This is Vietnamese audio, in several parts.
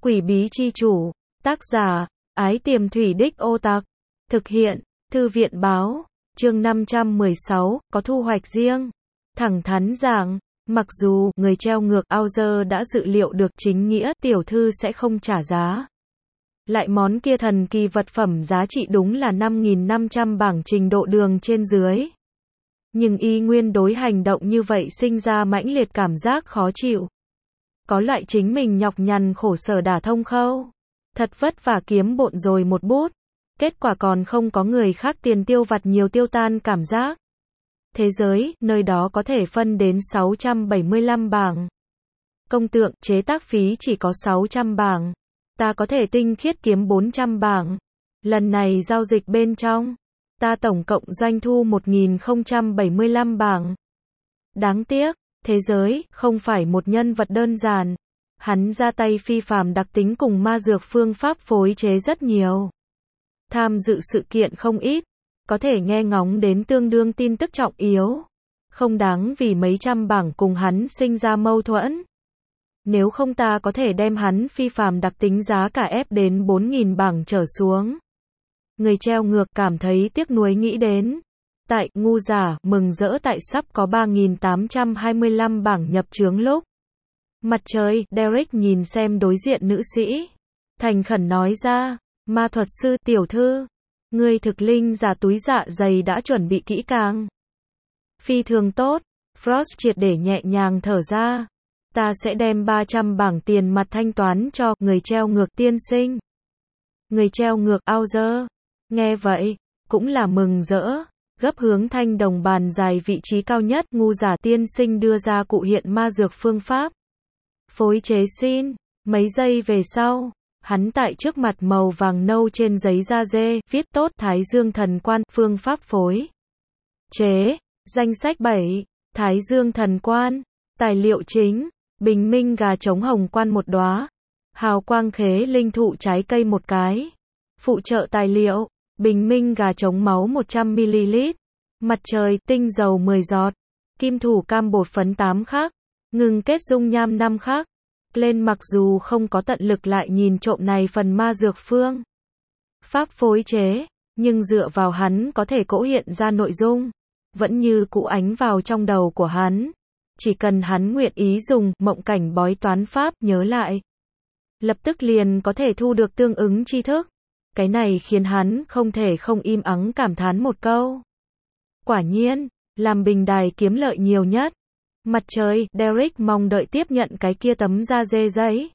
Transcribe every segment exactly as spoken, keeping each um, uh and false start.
Quỷ bí chi chủ, tác giả, Ái Tiềm Thủy Đích Ô Tặc, thực hiện, Thư viện báo, chương năm trăm mười sáu, có thu hoạch riêng. Thẳng thắn giảng, mặc dù người treo ngược Auger đã dự liệu được chính nghĩa tiểu thư sẽ không trả giá. Lại món kia thần kỳ vật phẩm giá trị đúng là năm nghìn năm trăm bảng trình độ đường trên dưới. Nhưng y nguyên đối hành động như vậy sinh ra mãnh liệt cảm giác khó chịu. Có loại chính mình nhọc nhằn khổ sở đả thông khâu. Thật vất vả kiếm bộn rồi một bút. Kết quả còn không có người khác tiền tiêu vặt nhiều tiêu tan cảm giác. Thế giới, nơi đó có thể phân đến sáu trăm bảy mươi lăm bảng. Công tượng, chế tác phí chỉ có sáu trăm bảng. Ta có thể tinh khiết kiếm bốn trăm bảng. Lần này giao dịch bên trong, ta tổng cộng doanh thu một nghìn không trăm bảy mươi lăm bảng. Đáng tiếc, thế giới, không phải một nhân vật đơn giản. Hắn ra tay phi phàm đặc tính cùng ma dược phương pháp phối chế rất nhiều. Tham dự sự kiện không ít. Có thể nghe ngóng đến tương đương tin tức trọng yếu. Không đáng vì mấy trăm bảng cùng hắn sinh ra mâu thuẫn. Nếu không ta có thể đem hắn phi phàm đặc tính giá cả ép đến bốn nghìn bảng trở xuống. Người treo ngược cảm thấy tiếc nuối nghĩ đến. Tại, ngu giả, mừng rỡ tại sắp có ba nghìn tám trăm hai mươi lăm bảng nhập chướng lúc. Mặt trời, Derek nhìn xem đối diện nữ sĩ. Thành khẩn nói ra, ma thuật sư tiểu thư. Người thực linh giả túi dạ dày đã chuẩn bị kỹ càng. Phi thường tốt, Frost triệt để nhẹ nhàng thở ra. Ta sẽ đem ba trăm bảng tiền mặt thanh toán cho người treo ngược tiên sinh. Người treo ngược Auger. Nghe vậy, cũng là mừng rỡ. Gấp hướng thanh đồng bàn dài vị trí cao nhất ngu giả tiên sinh đưa ra cụ hiện ma dược phương pháp. Phối chế xin. Mấy giây về sau, hắn tại trước mặt màu vàng nâu trên giấy da dê, viết tốt Thái Dương thần quan, phương pháp phối chế, danh sách bảy, Thái Dương thần quan, tài liệu chính, bình minh gà trống hồng quan một đóa, hào quang khế linh thụ trái cây một cái, phụ trợ tài liệu, bình minh gà trống máu một trăm mi li lít, mặt trời, tinh dầu mười giọt, kim thủ cam bột phấn tám khắc, ngừng kết dung nham năm khắc. Lên mặc dù không có tận lực lại nhìn trộm này phần ma dược phương pháp phối chế, nhưng dựa vào hắn có thể cỗ hiện ra nội dung, vẫn như cũ ánh vào trong đầu của hắn. Chỉ cần hắn nguyện ý dùng mộng cảnh bói toán pháp nhớ lại, lập tức liền có thể thu được tương ứng tri thức. Cái này khiến hắn không thể không im ắng cảm thán một câu. Quả nhiên, làm bình đài kiếm lợi nhiều nhất. Mặt trời, Derek mong đợi tiếp nhận cái kia tấm da dê giấy.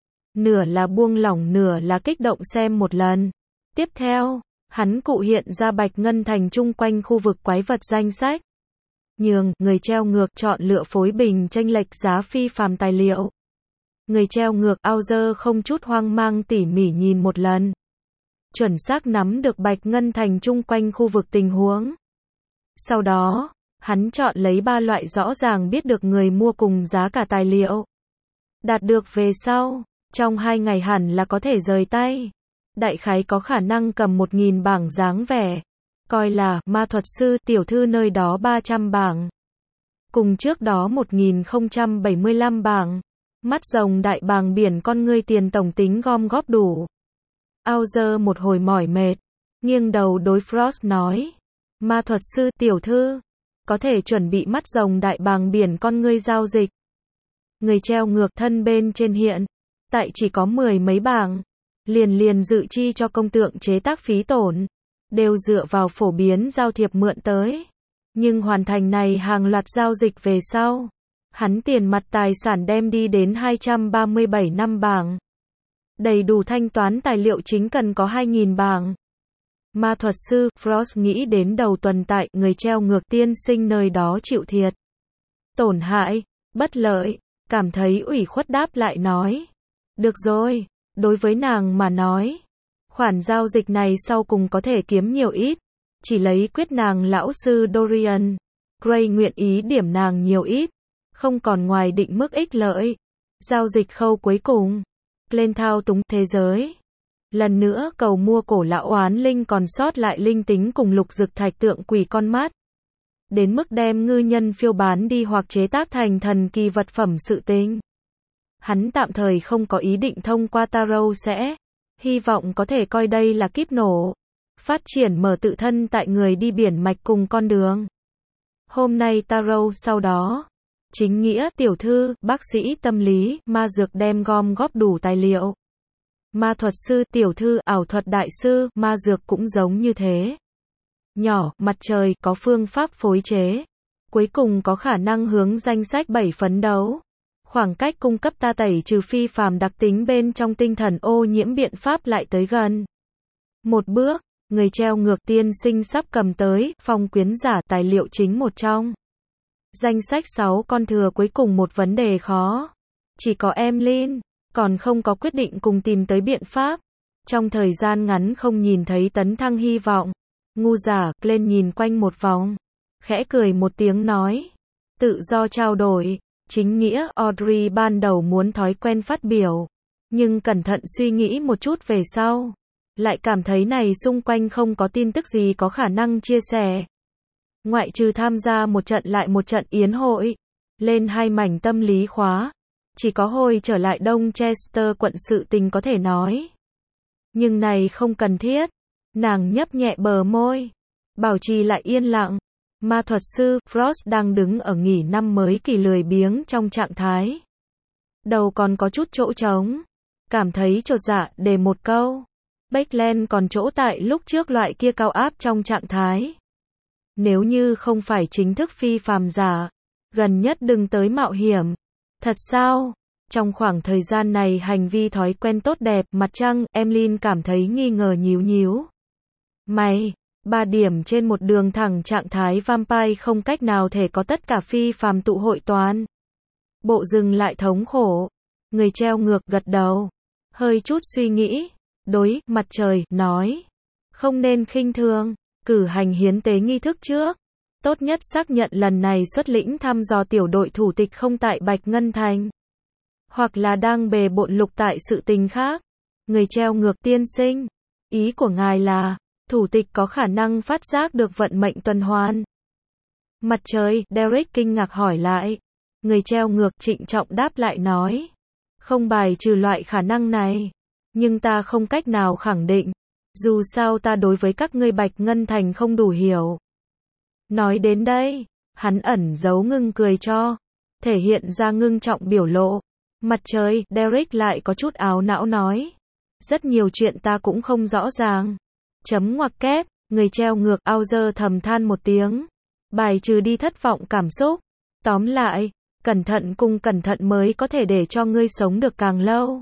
Nửa là buông lỏng nửa là kích động xem một lần. Tiếp theo, hắn cụ hiện ra bạch ngân thành chung quanh khu vực quái vật danh sách. Nhường, người treo ngược chọn lựa phối bình chênh lệch giá phi phàm tài liệu. Người treo ngược Auger không chút hoang mang tỉ mỉ nhìn một lần. Chuẩn xác nắm được bạch ngân thành chung quanh khu vực tình huống. Sau đó, hắn chọn lấy ba loại rõ ràng biết được người mua cùng giá cả tài liệu. Đạt được về sau, trong hai ngày hẳn là có thể rời tay. Đại khái có khả năng cầm một nghìn bảng dáng vẻ. Coi là, ma thuật sư tiểu thư nơi đó ba trăm bảng. Cùng trước đó một nghìn không trăm bảy mươi lăm bảng. Mắt rồng đại bàng biển con ngươi tiền tổng tính gom góp đủ. Auger một hồi mỏi mệt. Nghiêng đầu đối Frost nói. Ma thuật sư tiểu thư. Có thể chuẩn bị mắt rồng đại bàng biển con ngươi giao dịch. Người treo ngược thân bên trên hiện. Tại chỉ có mười mấy bảng. Liền liền dự chi cho công tượng chế tác phí tổn. Đều dựa vào phổ biến giao thiệp mượn tới. Nhưng hoàn thành này hàng loạt giao dịch về sau. Hắn tiền mặt tài sản đem đi đến hai trăm ba mươi bảy năm bảng. Đầy đủ thanh toán tài liệu chính cần có hai nghìn bảng. Ma thuật sư, Frost nghĩ đến đầu tuần tại người treo ngược tiên sinh nơi đó chịu thiệt. Tổn hại, bất lợi, cảm thấy ủy khuất đáp lại nói. Được rồi, đối với nàng mà nói. Khoản giao dịch này sau cùng có thể kiếm nhiều ít. Chỉ lấy quyết nàng lão sư Dorian Gray nguyện ý điểm nàng nhiều ít. Không còn ngoài định mức ích lợi. Giao dịch khâu cuối cùng. Lên thao túng thế giới. Lần nữa cầu mua cổ lão oán linh còn sót lại linh tính cùng lục dực thạch tượng quỷ con mắt. Đến mức đem ngư nhân phiêu bán đi hoặc chế tác thành thần kỳ vật phẩm sự tình. hắn tạm thời không có ý định thông qua tarot sẽ, hy vọng có thể coi đây là kíp nổ, phát triển mở tự thân tại người đi biển mạch cùng con đường. Hôm nay tarot sau đó, chính nghĩa, tiểu thư, bác sĩ tâm lý, ma dược đem gom góp đủ tài liệu. Ma thuật sư, tiểu thư, ảo thuật đại sư, ma dược cũng giống như thế. Nhỏ, mặt trời, có phương pháp phối chế. Cuối cùng có khả năng hướng danh sách bảy phấn đấu. Khoảng cách cung cấp ta tẩy trừ phi phàm đặc tính bên trong tinh thần ô nhiễm biện pháp lại tới gần. Một bước, người treo ngược tiên sinh sắp cầm tới, phong quyến giả tài liệu chính một trong. Danh sách sáu con thừa cuối cùng một vấn đề khó. Chỉ có Emlyn, còn không có quyết định cùng tìm tới biện pháp. Trong thời gian ngắn không nhìn thấy tấn thăng hy vọng. Ngu giả, lên nhìn quanh một vòng. Khẽ cười một tiếng nói. Tự do trao đổi. Chính nghĩa, Audrey ban đầu muốn thói quen phát biểu. Nhưng cẩn thận suy nghĩ một chút về sau. Lại cảm thấy này xung quanh không có tin tức gì có khả năng chia sẻ. Ngoại trừ tham gia một trận lại một trận yến hội. Lên hai mảnh tâm lý khóa. Chỉ có hồi trở lại Đông Chester quận sự tình có thể nói. Nhưng này không cần thiết. Nàng nhấp nhẹ bờ môi. Bảo trì lại yên lặng. Ma thuật sư Frost đang đứng ở nghỉ năm mới kỳ lười biếng trong trạng thái. Đầu còn có chút chỗ trống. Cảm thấy chột dạ để một câu. Backland còn chỗ tại lúc trước loại kia cao áp trong trạng thái. Nếu như không phải chính thức phi phàm giả, gần nhất đừng tới mạo hiểm. Thật sao? Trong khoảng thời gian này hành vi thói quen tốt đẹp, mặt trăng, Emlyn cảm thấy nghi ngờ nhíu nhíu. Mày, ba điểm trên một đường thẳng trạng thái vampire không cách nào thể có tất cả phi phàm tụ hội toàn. Bộ dừng lại thống khổ. Người treo ngược gật đầu. Hơi chút suy nghĩ. Đối, mặt trời, nói. Không nên khinh thường. Cử hành hiến tế nghi thức trước. Tốt nhất xác nhận lần này xuất lĩnh thăm dò tiểu đội thủ tịch không tại Bạch Ngân Thành. Hoặc là đang bề bộn lục tại sự tình khác. Người treo ngược tiên sinh. Ý của ngài là, thủ tịch có khả năng phát giác được vận mệnh tuần hoàn. Mặt trời, Derek kinh ngạc hỏi lại. Người treo ngược trịnh trọng đáp lại nói. Không bài trừ loại khả năng này. Nhưng ta không cách nào khẳng định. Dù sao ta đối với các ngươi Bạch Ngân Thành không đủ hiểu. Nói đến đây, hắn ẩn giấu ngưng cười cho. Thể hiện ra ngưng trọng biểu lộ. Mặt trời, Derek lại có chút áo não nói. Rất nhiều chuyện ta cũng không rõ ràng. Chấm ngoặc kép, người treo ngược, Auger thầm than một tiếng. Bài trừ đi thất vọng cảm xúc. Tóm lại, cẩn thận cùng cẩn thận mới có thể để cho ngươi sống được càng lâu.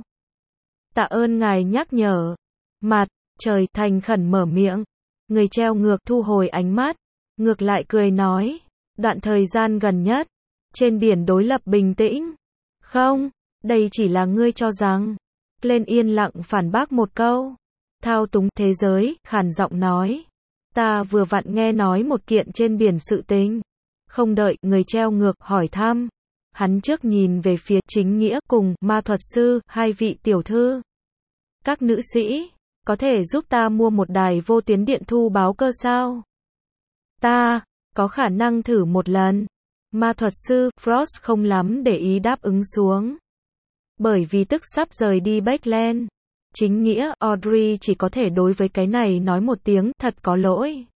Tạ ơn ngài nhắc nhở. Mặt trời thành khẩn mở miệng. Người treo ngược thu hồi ánh mắt. Ngược lại cười nói. Đoạn thời gian gần nhất. Trên biển đối lập bình tĩnh. Không, đây chỉ là ngươi cho rằng. Lên yên lặng phản bác một câu. Thao túng thế giới, khàn giọng nói. Ta vừa vặn nghe nói một kiện trên biển sự tình. Không đợi người treo ngược hỏi thăm. Hắn trước nhìn về phía chính nghĩa cùng ma thuật sư, hai vị tiểu thư. Các nữ sĩ, có thể giúp ta mua một đài vô tuyến điện thu báo cơ sao? Ta, có khả năng thử một lần. Ma thuật sư, Frost không lắm để ý đáp ứng xuống. Bởi vì tức sắp rời đi Backland. Chính nghĩa, Audrey chỉ có thể đối với cái này nói một tiếng, thật có lỗi.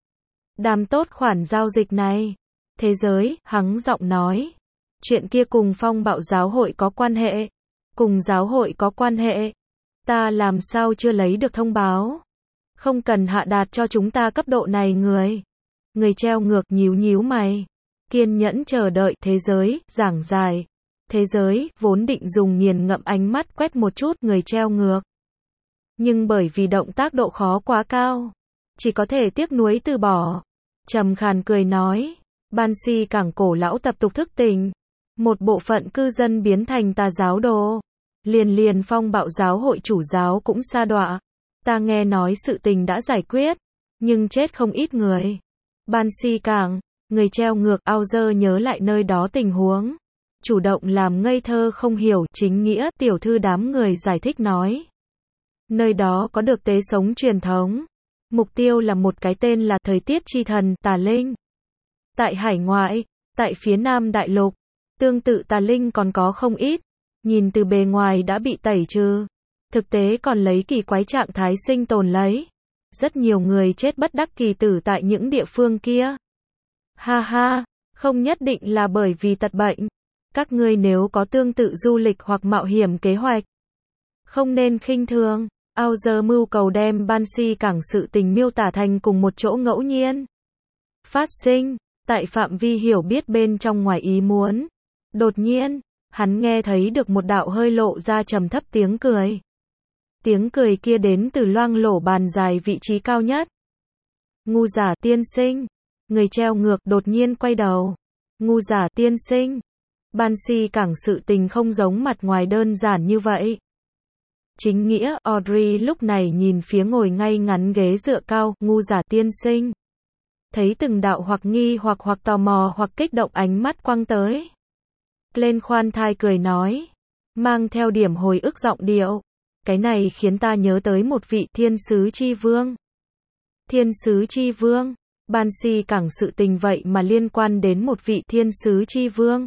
Đàm tốt khoản giao dịch này. Thế giới, hắng giọng nói. Chuyện kia cùng phong bạo giáo hội có quan hệ. Cùng giáo hội có quan hệ. Ta làm sao chưa lấy được thông báo. Không cần hạ đạt cho chúng ta cấp độ này người. Người treo ngược nhíu nhíu mày. Kiên nhẫn chờ đợi thế giới, giảng dài. Thế giới, vốn định dùng nghiền ngẫm ánh mắt quét một chút người treo ngược. Nhưng bởi vì động tác độ khó quá cao. Chỉ có thể tiếc nuối từ bỏ. Trầm khàn cười nói. Banshee cảng cổ lão tập tục thức tỉnh. Một bộ phận cư dân biến thành tà giáo đồ. Liền liền phong bạo giáo hội chủ giáo cũng sa đọa. Ta nghe nói sự tình đã giải quyết. Nhưng chết không ít người. Banshee cảng, người treo ngược, Auger nhớ lại nơi đó tình huống. Chủ động làm ngây thơ không hiểu, chính nghĩa, tiểu thư đám người giải thích nói. Nơi đó có được tế sống truyền thống. Mục tiêu là một cái tên là thời tiết chi thần, tà linh. Tại hải ngoại, tại phía nam đại lục, tương tự tà linh còn có không ít. nhìn từ bề ngoài đã bị tẩy trừ, thực tế còn lấy kỳ quái trạng thái sinh tồn lấy. Rất nhiều người chết bất đắc kỳ tử tại những địa phương kia. Ha ha, không nhất định là bởi vì tật bệnh. Các ngươi nếu có tương tự du lịch hoặc mạo hiểm kế hoạch, không nên khinh thường. Author mưu cầu đem Banshee cảng sự tình miêu tả thành cùng một chỗ ngẫu nhiên phát sinh, tại phạm vi hiểu biết bên trong ngoài ý muốn. Đột nhiên, hắn nghe thấy được một đạo hơi lộ ra trầm thấp tiếng cười. Tiếng cười kia đến từ loang lổ bàn dài vị trí cao nhất. Ngu giả tiên sinh. Người treo ngược đột nhiên quay đầu. Ngu giả tiên sinh. Banshee cảng sự tình không giống mặt ngoài đơn giản như vậy. Chính nghĩa, Audrey lúc này nhìn phía ngồi ngay ngắn ghế dựa cao, ngu giả tiên sinh. Thấy từng đạo hoặc nghi hoặc hoặc tò mò hoặc kích động ánh mắt quăng tới. Lên khoan thai cười nói. Mang theo điểm hồi ức giọng điệu. Cái này khiến ta nhớ tới một vị thiên sứ chi vương. Thiên sứ chi vương. Banshee cảng sự tình vậy mà liên quan đến một vị thiên sứ chi vương.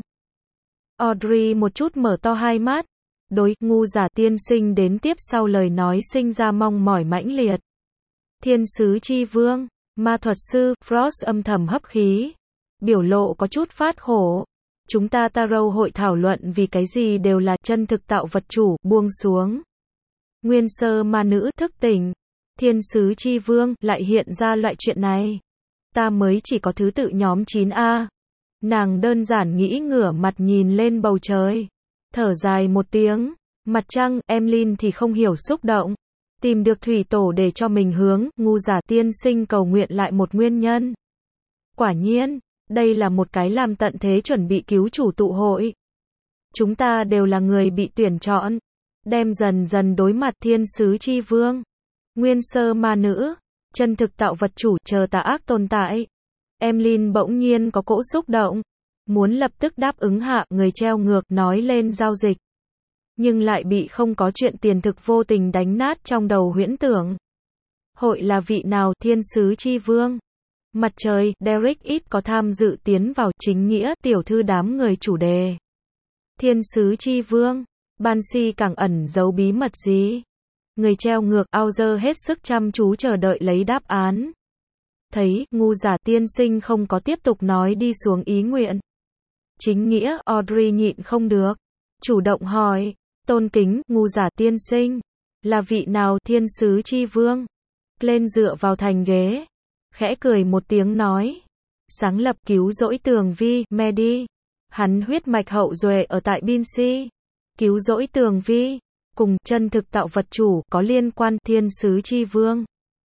Audrey một chút mở to hai mắt. Đối ngu giả tiên sinh đến tiếp sau lời nói sinh ra mong mỏi mãnh liệt. Thiên sứ chi vương, ma thuật sư, Frost âm thầm hấp khí. Biểu lộ có chút phát khổ. Chúng ta Tarot hội thảo luận vì cái gì đều là chân thực tạo vật chủ, buông xuống. Nguyên sơ ma nữ thức tỉnh. Thiên sứ chi vương lại hiện ra loại chuyện này. Ta mới chỉ có thứ tự nhóm chín A. Nàng đơn giản nghĩ ngửa mặt nhìn lên bầu trời. Thở dài một tiếng. Mặt trăng, Emlyn thì không hiểu xúc động. Tìm được thủy tổ để cho mình hướng, ngu giả tiên sinh cầu nguyện lại một nguyên nhân. Quả nhiên, đây là một cái làm tận thế chuẩn bị cứu chủ tụ hội. Chúng ta đều là người bị tuyển chọn. Đem dần dần đối mặt thiên sứ chi vương. Nguyên sơ ma nữ. Chân thực tạo vật chủ chờ tà ác tồn tại. Emlyn bỗng nhiên có cỗ xúc động. Muốn lập tức đáp ứng hạ người treo ngược nói lên giao dịch. Nhưng lại bị không có chuyện tiền thực vô tình đánh nát trong đầu huyễn tưởng. Hội là vị nào thiên sứ chi vương? Mặt trời, Derek ít có tham dự tiến vào chính nghĩa tiểu thư đám người chủ đề. Thiên sứ chi vương, Banshee càng ẩn giấu bí mật gì? Người treo ngược Author hết sức chăm chú chờ đợi lấy đáp án. Thấy, ngu giả tiên sinh không có tiếp tục nói đi xuống ý nguyện. Chính nghĩa, Audrey nhịn không được. Chủ động hỏi, tôn kính, ngu giả tiên sinh. Là vị nào thiên sứ chi vương? Lên dựa vào thành ghế. Khẽ cười một tiếng nói. Sáng lập cứu rỗi tường vi, Medi. Hắn huyết mạch hậu duệ ở tại Banshee. Cứu rỗi tường vi. Cùng chân thực tạo vật chủ có liên quan thiên sứ chi vương.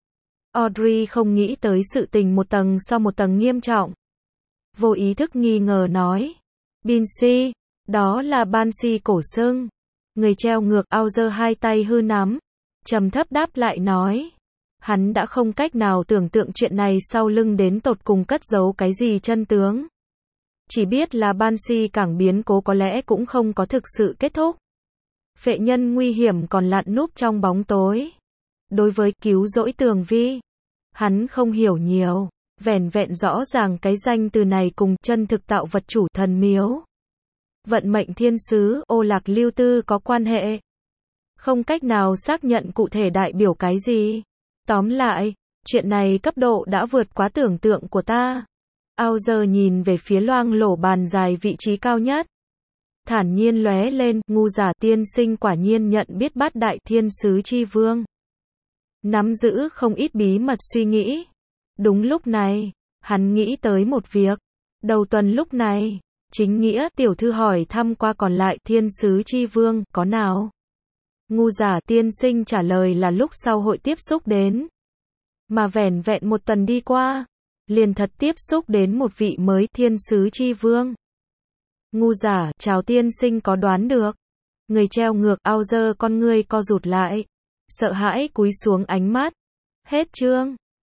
Audrey không nghĩ tới sự tình một tầng sau một tầng nghiêm trọng. Vô ý thức nghi ngờ nói. Banshee, đó là Banshee cổ xưng. Người treo ngược Author hai tay hư nắm. Trầm thấp đáp lại nói. Hắn đã không cách nào tưởng tượng chuyện này sau lưng đến tột cùng cất giấu cái gì chân tướng. Chỉ biết là Banshee cảng biến cố có lẽ cũng không có thực sự kết thúc. Phệ nhân nguy hiểm còn lặn núp trong bóng tối. Đối với cứu rỗi tường vi, hắn không hiểu nhiều, vẻn vẹn rõ ràng cái danh từ này cùng chân thực tạo vật chủ thần miếu. Vận mệnh thiên sứ, ô lạc lưu tư có quan hệ. Không cách nào xác nhận cụ thể đại biểu cái gì. Tóm lại, chuyện này cấp độ đã vượt quá tưởng tượng của ta. Author nhìn về phía loang lổ bàn dài vị trí cao nhất. Thản nhiên lóe lên, ngu giả tiên sinh quả nhiên nhận biết bát đại thiên sứ chi vương. Nắm giữ không ít bí mật suy nghĩ. Đúng lúc này, hắn nghĩ tới một việc. Đầu tuần lúc này, chính nghĩa tiểu thư hỏi thăm qua còn lại thiên sứ chi vương, có nào? Ngu giả tiên sinh trả lời là lúc sau hội tiếp xúc đến. Mà vẻn vẹn một tuần đi qua, liền thật tiếp xúc đến một vị mới thiên sứ chi vương. Ngu giả, chào tiên sinh có đoán được. Người treo ngược Author con ngươi co rụt lại. Sợ hãi cúi xuống ánh mắt. Hết chương.